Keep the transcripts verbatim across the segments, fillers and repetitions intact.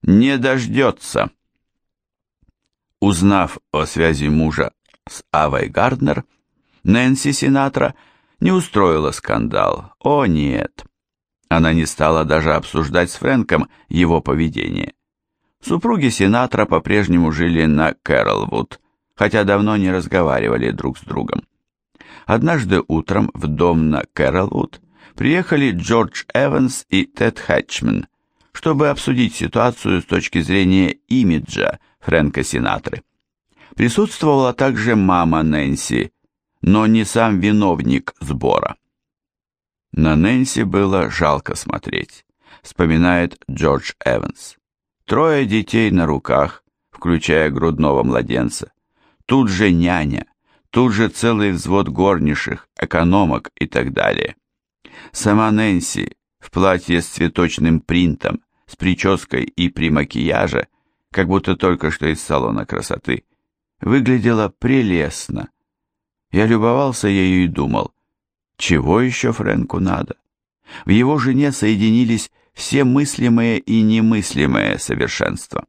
Не дождется. Узнав о связи мужа с Авой Гарднер, Нэнси Синатра не устроила скандал. О, нет. Она не стала даже обсуждать с Фрэнком его поведение. Супруги Синатра по-прежнему жили на Кэролвуд, хотя давно не разговаривали друг с другом. Однажды утром в дом на Кэролвуд приехали Джордж Эванс и Тед Хэтчман, чтобы обсудить ситуацию с точки зрения имиджа Фрэнка Синатры. Присутствовала также мама Нэнси, но не сам виновник сбора. На Нэнси было жалко смотреть, вспоминает Джордж Эванс. Трое детей на руках, включая грудного младенца. Тут же няня, тут же целый взвод горничных, экономок и так далее. Сама Нэнси в платье с цветочным принтом, с прической и при макияже, как будто только что из салона красоты, выглядела прелестно. Я любовался ею и думал, чего еще Фрэнку надо? В его жене соединились все мыслимые и немыслимые совершенства.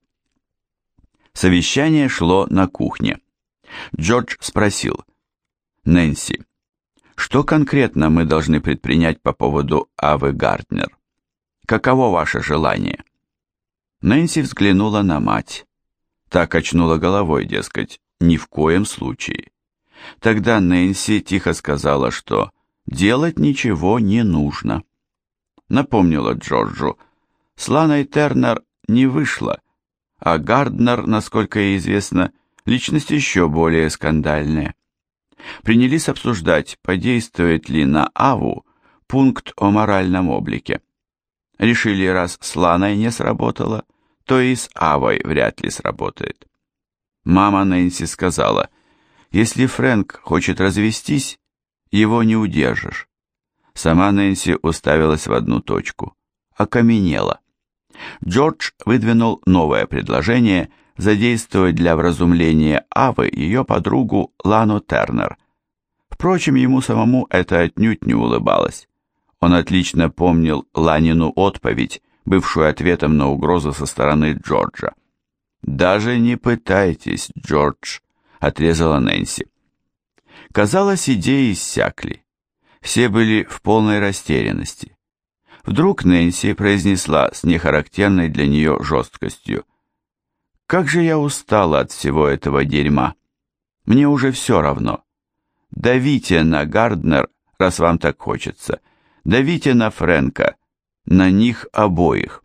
Совещание шло на кухне. Джордж спросил: «Нэнси, что конкретно мы должны предпринять по поводу Авы Гарднер? Каково ваше желание?» Нэнси взглянула на мать. Та качнула головой, дескать, ни в коем случае. Тогда Нэнси тихо сказала, что делать ничего не нужно. Напомнила Джорджу, с Ланой Тернер не вышло, а Гарднер, насколько ей известно, личность еще более скандальная. Принялись обсуждать, подействует ли на Аву пункт о моральном облике. Решили, раз с Ланой не сработало, то и с Авой вряд ли сработает. Мама Нэнси сказала, если Фрэнк хочет развестись, его не удержишь. Сама Нэнси уставилась в одну точку, окаменела. Джордж выдвинул новое предложение задействовать для вразумления Авы ее подругу Лану Тернер. Впрочем, ему самому это отнюдь не улыбалось. Он отлично помнил Ланину отповедь, бывшую ответом на угрозу со стороны Джорджа. «Даже не пытайтесь, Джордж», — отрезала Нэнси. Казалось, идеи иссякли. Все были в полной растерянности. Вдруг Нэнси произнесла с нехарактерной для нее жесткостью: «Как же я устала от всего этого дерьма. Мне уже все равно. Давите на Гарднер, раз вам так хочется. Давите на Фрэнка, на них обоих».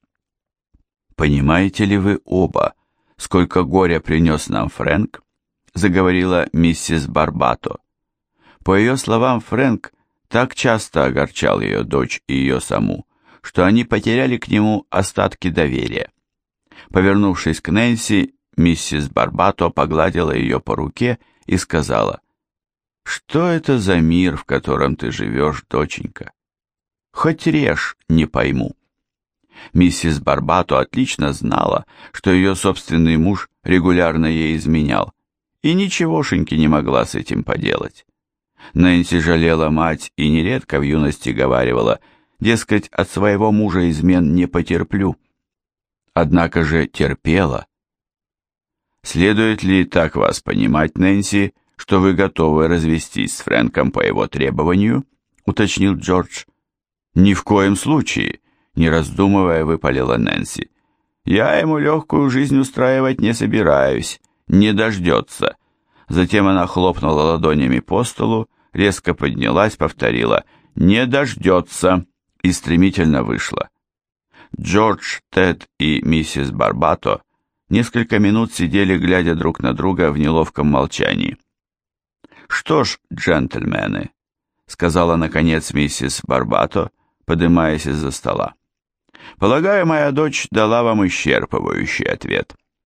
«Понимаете ли вы оба, сколько горя принес нам Фрэнк?» заговорила миссис Барбато. По ее словам, Фрэнк так часто огорчал ее дочь и ее саму, что они потеряли к нему остатки доверия. Повернувшись к Нэнси, миссис Барбато погладила ее по руке и сказала: «Что это за мир, в котором ты живешь, доченька? Хоть режь, не пойму». Миссис Барбато отлично знала, что ее собственный муж регулярно ей изменял, и ничегошеньки не могла с этим поделать. Нэнси жалела мать и нередко в юности говаривала, дескать, от своего мужа измен не потерплю. Однако же терпела. «Следует ли так вас понимать, Нэнси, что вы готовы развестись с Фрэнком по его требованию?» — уточнил Джордж. «Ни в коем случае», — не раздумывая выпалила Нэнси. «Я ему легкую жизнь устраивать не собираюсь, не дождется». Затем она хлопнула ладонями по столу, резко поднялась, повторила «не дождется» и стремительно вышла. Джордж, Тед и миссис Барбато несколько минут сидели, глядя друг на друга в неловком молчании. «Что ж, джентльмены», — сказала наконец миссис Барбато, поднимаясь из-за стола, — «полагаю, моя дочь дала вам исчерпывающий ответ.